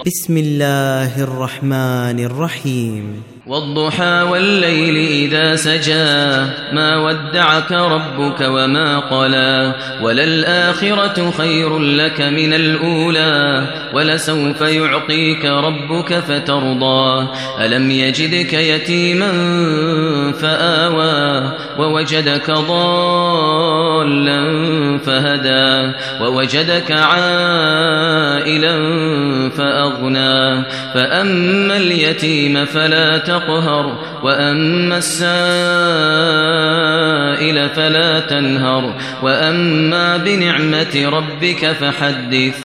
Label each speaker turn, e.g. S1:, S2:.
S1: بسم الله الرحمن الرحيم
S2: والضحى والليل إذا سجى ما ودعك ربك وما قلى وللآخرة خير لك من الأولى ولسوف يعطيك ربك فترضى ألم يجدك يتيما فآوى ووجدك ضالا فهدى ووجدك عائلا فأغنى فأما اليتيم فلا تقهر وأما السائل فلا تنهر وأما بنعمة ربك فحدث.